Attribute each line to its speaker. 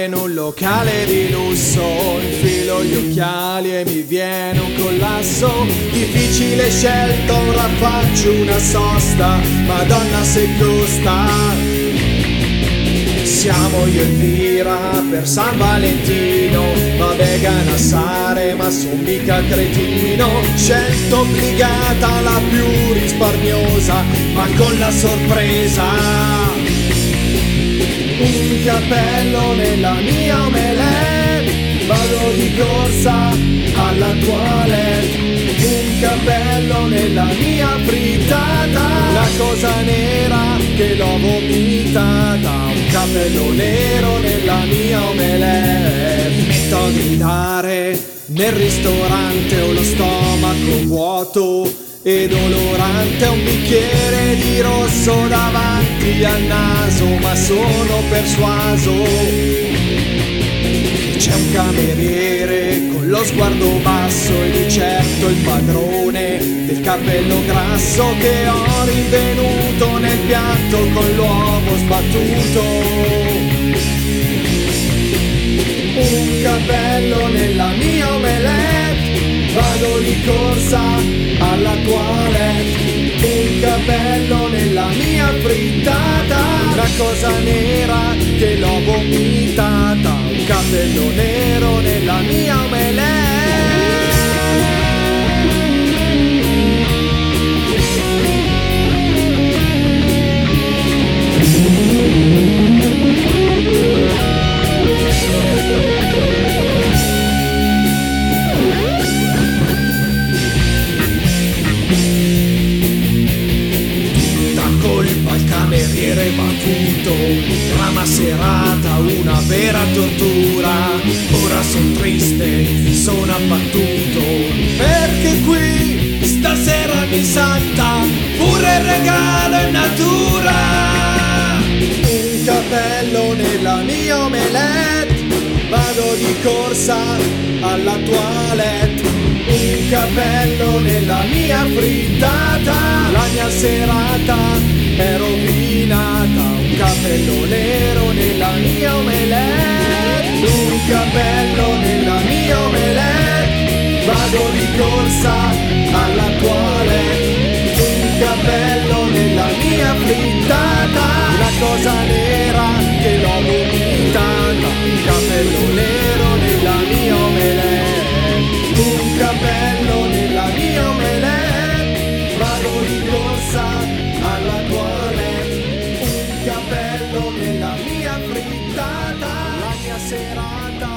Speaker 1: in un locale di lusso, infilo gli occhiali e mi viene un collasso. Difficile scelta, ora faccio una sosta, Madonna se costa. Siamo io e Elvira per San Valentino, va vegan assare ma son mica cretino. Scelta obbligata la più risparmiosa, ma con la sorpresa. Un cappello nella mia omelette, vado di corsa alla toilette. Un cappello nella mia frittata, la cosa nera che l'ho vomitata. Un cappello nero nella mia omelette. Mi metto a gridare nel ristorante, ho lo stomaco vuoto e dolorante, un bicchiere di rosso davanti al naso, ma sono persuaso c'è un cameriere con lo sguardo basso e di certo il padrone del cappello grasso che ho rinvenuto nel piatto con l'uovo sbattuto. Un cappello nella mia omelette, vado di corsa alla toilette. Un cappello nella mia frittata, una cosa nera che l'ho vomitata. Un cappello nero nella mia omelette. Colpa al cameriere battuto, trama serata, una vera tortura. Ora son triste, sono abbattuto, perché qui stasera mi salta pure il regalo in natura. Un cappello nella mia omelette, vado di corsa alla toilette. Un cappello nella mia frittata, la mia serata è rovinata. Un cappello nero nella mia omelette. Un cappello nella mia omelette, vado di corsa alla toilette. Un cappello nella mia frittata, una cosa nera che l'ho vomitata. Un cappello nero nella mia omelette. Un cappello nella mia omelette, vado di corsa alla toilette. Un cappello nella mia frittata, la mia serata